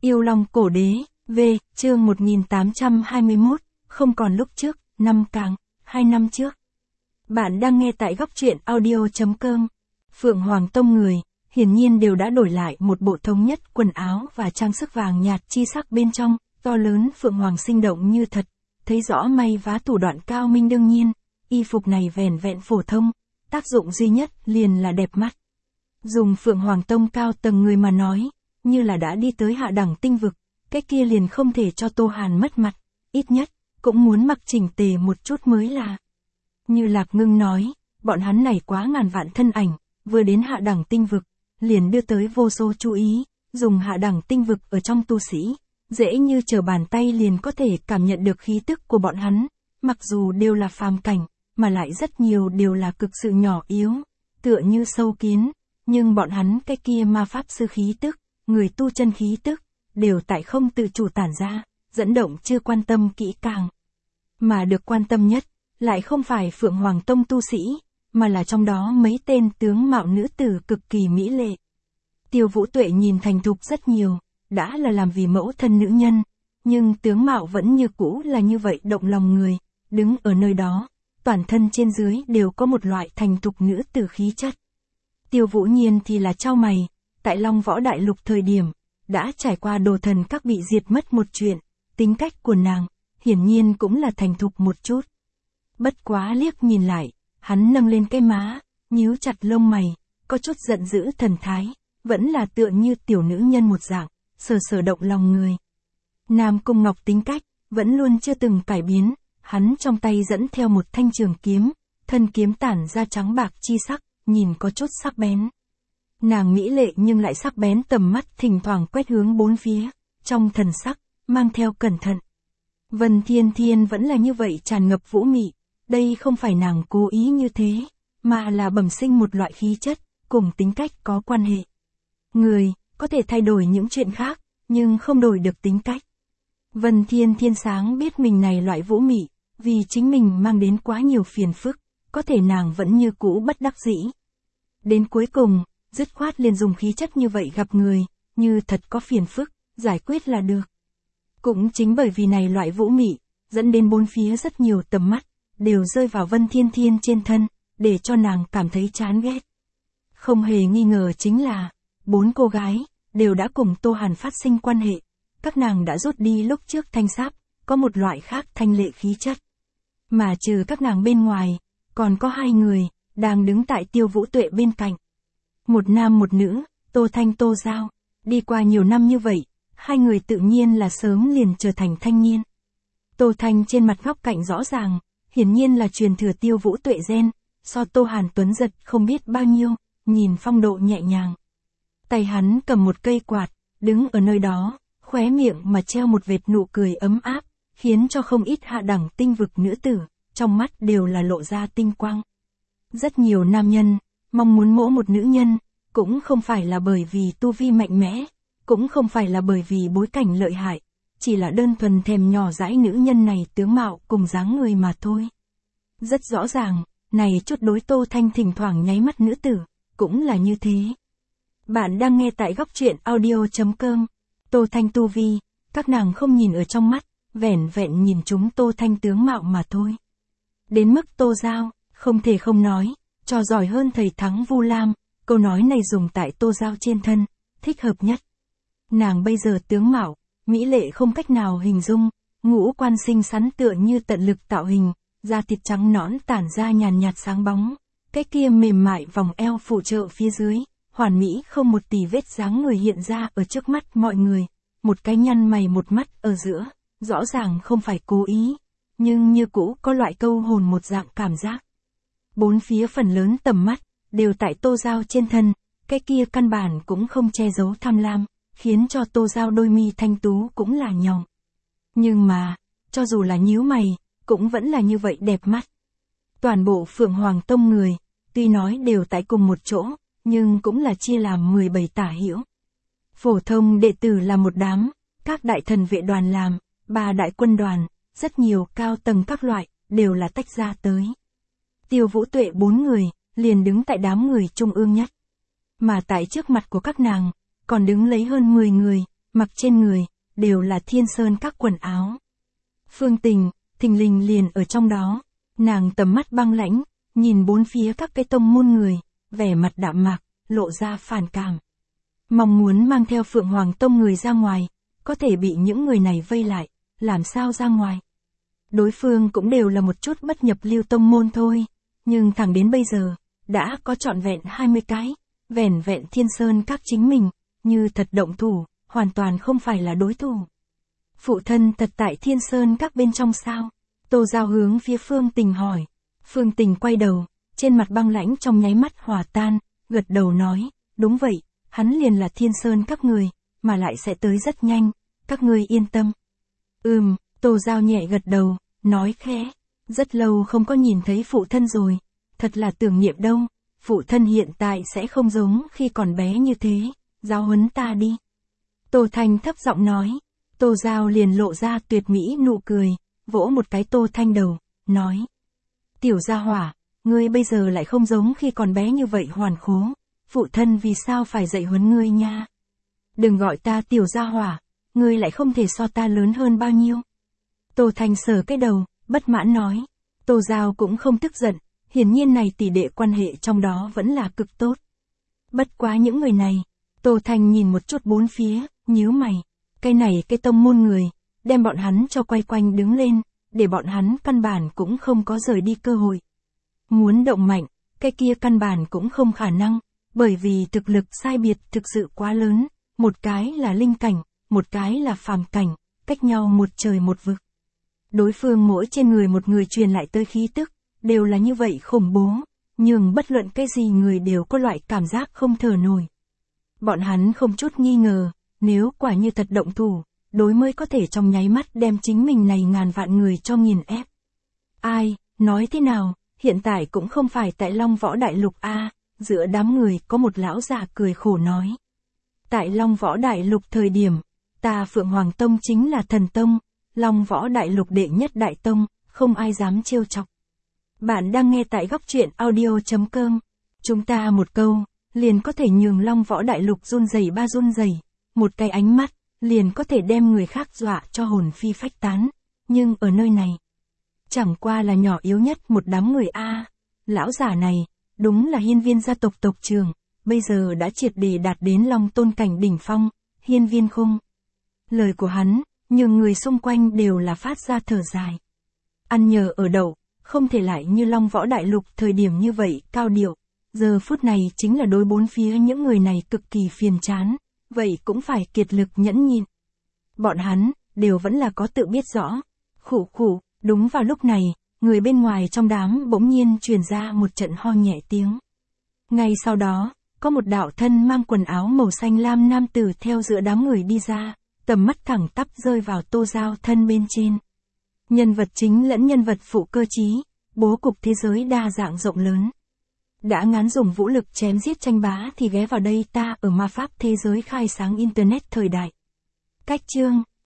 Yêu Long Cổ Đế, V, chương 1821, không còn lúc trước, năm càng, 2 năm trước. Bạn đang nghe tại góc truyện audio.com. Phượng Hoàng Tông người, hiển nhiên đều đã đổi lại một bộ thống nhất quần áo và trang sức vàng nhạt chi sắc bên trong, to lớn Phượng Hoàng sinh động như thật, thấy rõ may vá thủ đoạn cao minh đương nhiên, y phục này vẻn vẹn phổ thông, tác dụng duy nhất liền là đẹp mắt. Dùng Phượng Hoàng Tông cao tầng người mà nói, như là đã đi tới hạ đẳng tinh vực, cái kia liền không thể cho Tô Hàn mất mặt, ít nhất, cũng muốn mặc chỉnh tề một chút mới là. Như Lạc Ngưng nói, bọn hắn này quá ngàn vạn thân ảnh, vừa đến hạ đẳng tinh vực, liền đưa tới vô số chú ý, dùng hạ đẳng tinh vực ở trong tu sĩ, dễ như trở bàn tay liền có thể cảm nhận được khí tức của bọn hắn, mặc dù đều là phàm cảnh, mà lại rất nhiều đều là cực sự nhỏ yếu, tựa như sâu kiến, nhưng bọn hắn cái kia ma pháp sư khí tức, người tu chân khí tức, đều tại không tự chủ tản ra, dẫn động chưa quan tâm kỹ càng. Mà được quan tâm nhất, lại không phải Phượng Hoàng Tông tu sĩ, mà là trong đó mấy tên tướng mạo nữ tử cực kỳ mỹ lệ. Tiêu Vũ Tuệ nhìn thành thục rất nhiều, đã là làm vì mẫu thân nữ nhân, nhưng tướng mạo vẫn như cũ là như vậy động lòng người, đứng ở nơi đó, toàn thân trên dưới đều có một loại thành thục nữ tử khí chất. Tiêu Vũ Nhiên thì là chau mày, tại Long Võ Đại Lục thời điểm, đã trải qua đồ thần các bị diệt mất một chuyện, tính cách của nàng, hiển nhiên cũng là thành thục một chút. Bất quá liếc nhìn lại, hắn nâng lên cái má, nhíu chặt lông mày, có chút giận dữ thần thái, vẫn là tựa như tiểu nữ nhân một dạng, sờ động lòng người. Nam Cung Ngọc tính cách, vẫn luôn chưa từng cải biến, hắn trong tay dẫn theo một thanh trường kiếm, thân kiếm tản ra trắng bạc chi sắc, nhìn có chút sắc bén. Nàng mỹ lệ nhưng lại sắc bén tầm mắt thỉnh thoảng quét hướng bốn phía, trong thần sắc, mang theo cẩn thận. Vân Thiên Thiên vẫn là như vậy tràn ngập vũ mị, đây không phải nàng cố ý như thế, mà là bẩm sinh một loại khí chất, cùng tính cách có quan hệ. Người, có thể thay đổi những chuyện khác, nhưng không đổi được tính cách. Vân Thiên Thiên sáng biết mình này loại vũ mị, vì chính mình mang đến quá nhiều phiền phức, có thể nàng vẫn như cũ bất đắc dĩ. Đến cuối cùng, dứt khoát liền dùng khí chất như vậy gặp người, như thật có phiền phức, giải quyết là được. Cũng chính bởi vì này loại vũ mị, dẫn đến bốn phía rất nhiều tầm mắt, đều rơi vào Vân Thiên Thiên trên thân, để cho nàng cảm thấy chán ghét. Không hề nghi ngờ chính là, 4 cô gái, đều đã cùng Tô Hàn phát sinh quan hệ, các nàng đã rút đi lúc trước thanh sáp, có một loại khác thanh lệ khí chất. Mà trừ các nàng bên ngoài, còn có 2 người, đang đứng tại Tiêu Vũ Tuệ bên cạnh. Một nam một nữ, Tô Thanh Tô Giao, đi qua nhiều năm như vậy, 2 người tự nhiên là sớm liền trở thành thanh niên. Tô Thanh trên mặt góc cạnh rõ ràng, hiển nhiên là truyền thừa Tiêu Vũ Tuệ gen, so Tô Hàn Tuấn giật không biết bao nhiêu, nhìn phong độ nhẹ nhàng. Tay hắn cầm một cây quạt, đứng ở nơi đó, khóe miệng mà treo một vệt nụ cười ấm áp, khiến cho không ít hạ đẳng tinh vực nữ tử, trong mắt đều là lộ ra tinh quang. Rất nhiều nam nhân, mong muốn mỗ một nữ nhân, cũng không phải là bởi vì tu vi mạnh mẽ, cũng không phải là bởi vì bối cảnh lợi hại, chỉ là đơn thuần thèm nhỏ dãi nữ nhân này tướng mạo cùng dáng người mà thôi. Rất rõ ràng, này chút đối Tô Thanh thỉnh thoảng nháy mắt nữ tử, cũng là như thế. Bạn đang nghe tại góc truyện audio.com. Tô Thanh tu vi, các nàng không nhìn ở trong mắt, vẻn vẹn nhìn chúng Tô Thanh tướng mạo mà thôi. Đến mức Tô Giao, không thể không nói, trò giỏi hơn thầy thắng Vu Lam, câu nói này dùng tại Tô Giao trên thân, thích hợp nhất. Nàng bây giờ tướng mạo, mỹ lệ không cách nào hình dung, ngũ quan xinh xắn tựa như tận lực tạo hình, da thịt trắng nõn tản ra nhàn nhạt sáng bóng, cái kia mềm mại vòng eo phụ trợ phía dưới, hoàn mỹ không một tì vết dáng người hiện ra ở trước mắt mọi người, một cái nhăn mày một mắt ở giữa, rõ ràng không phải cố ý, nhưng như cũ có loại câu hồn một dạng cảm giác. Bốn phía phần lớn tầm mắt, đều tại Tô Giao trên thân, cái kia căn bản cũng không che giấu tham lam, khiến cho Tô Giao đôi mi thanh tú cũng là nhòng. Nhưng mà, cho dù là nhíu mày, cũng vẫn là như vậy đẹp mắt. Toàn bộ Phượng Hoàng Tông người, tuy nói đều tại cùng một chỗ, nhưng cũng là chia làm 17 tả hữu. Phổ thông đệ tử là một đám, các đại thần vệ đoàn làm, 3 đại quân đoàn, rất nhiều cao tầng các loại, đều là tách ra tới. Tiêu Vũ Tuệ 4 người, liền đứng tại đám người trung ương nhất. Mà tại trước mặt của các nàng, còn đứng lấy hơn 10 người, mặc trên người, đều là Thiên Sơn các quần áo. Phương Tình, thình lình liền ở trong đó, nàng tầm mắt băng lãnh, nhìn bốn phía các cái tông môn người, vẻ mặt đạm mạc, lộ ra phản cảm. Mong muốn mang theo Phượng Hoàng Tông người ra ngoài, có thể bị những người này vây lại, làm sao ra ngoài. Đối phương cũng đều là một chút bất nhập lưu tông môn thôi, nhưng thẳng đến bây giờ, đã có trọn vẹn 20 cái, vẻn vẹn Thiên Sơn các chính mình, như thật động thủ, hoàn toàn không phải là đối thủ. Phụ thân thật tại Thiên Sơn các bên trong sao? Tô Giao hướng phía Phương Tình hỏi. Phương Tình quay đầu, trên mặt băng lãnh trong nháy mắt hòa tan, gật đầu nói, đúng vậy, hắn liền là Thiên Sơn các người, mà lại sẽ tới rất nhanh, các ngươi yên tâm. Tô Giao nhẹ gật đầu, nói khẽ, rất lâu không có nhìn thấy phụ thân rồi, thật là tưởng niệm đâu, phụ thân hiện tại sẽ không giống khi còn bé như thế, giáo huấn ta đi. Tô Thanh thấp giọng nói, Tô Giao liền lộ ra tuyệt mỹ nụ cười, vỗ một cái Tô Thanh đầu, nói. Tiểu gia hỏa, ngươi bây giờ lại không giống khi còn bé như vậy hoàn khố, phụ thân vì sao phải dạy huấn ngươi nha. Đừng gọi ta tiểu gia hỏa, ngươi lại không thể so ta lớn hơn bao nhiêu. Tô Thanh sờ cái đầu, bất mãn nói. Tô Giao cũng không tức giận, hiển nhiên này tỷ đệ quan hệ trong đó vẫn là cực tốt. Bất quá những người này, Tô Thanh nhìn một chút bốn phía, nhíu mày, cái này cái tông môn người, đem bọn hắn cho quay quanh đứng lên, để bọn hắn căn bản cũng không có rời đi cơ hội. Muốn động mạnh, cái kia căn bản cũng không khả năng, bởi vì thực lực sai biệt thực sự quá lớn, một cái là linh cảnh, một cái là phàm cảnh, cách nhau một trời một vực. Đối phương mỗi trên người một người truyền lại tới khí tức, đều là như vậy khủng bố, nhưng bất luận cái gì người đều có loại cảm giác không thở nổi. Bọn hắn không chút nghi ngờ, nếu quả như thật động thủ, đối mới có thể trong nháy mắt đem chính mình này ngàn vạn người cho nghiền ép. Ai, nói thế nào, hiện tại cũng không phải tại Long Võ Đại Lục a. Giữa đám người có một lão già cười khổ nói. Tại Long Võ Đại Lục thời điểm, ta Phượng Hoàng Tông chính là thần tông, Long Võ Đại Lục đệ nhất đại tông, không ai dám trêu chọc. Bạn đang nghe tại góc truyện audio.com. Chúng ta một câu, liền có thể nhường Long Võ Đại Lục run rẩy ba run rẩy, một cái ánh mắt, liền có thể đem người khác dọa cho hồn phi phách tán. Nhưng ở nơi này, chẳng qua là nhỏ yếu nhất một đám người a. Lão giả này, đúng là Hiên Viên gia tộc tộc trưởng, bây giờ đã triệt để đạt đến Long Tôn cảnh đỉnh phong, Hiên Viên Khung. Lời của hắn, nhưng người xung quanh đều là phát ra thở dài. Ăn nhờ ở đậu, không thể lại như Long Võ Đại Lục thời điểm như vậy cao điệu, giờ phút này chính là đối bốn phía những người này cực kỳ phiền chán, vậy cũng phải kiệt lực nhẫn nhịn. Bọn hắn, đều vẫn là có tự biết rõ. Khụ khụ, đúng vào lúc này, người bên ngoài trong đám bỗng nhiên truyền ra một trận ho nhẹ tiếng. Ngay sau đó, có một đạo thân mang quần áo màu xanh lam nam tử theo giữa đám người đi ra, tầm mắt thẳng tắp rơi vào Tô Giao thân bên trên. Nhân vật chính lẫn nhân vật phụ cơ trí, bố cục thế giới đa dạng rộng lớn. Đã ngán dùng vũ lực chém giết tranh bá thì ghé vào đây ta ở ma pháp thế giới khai sáng Internet thời đại. Cách chương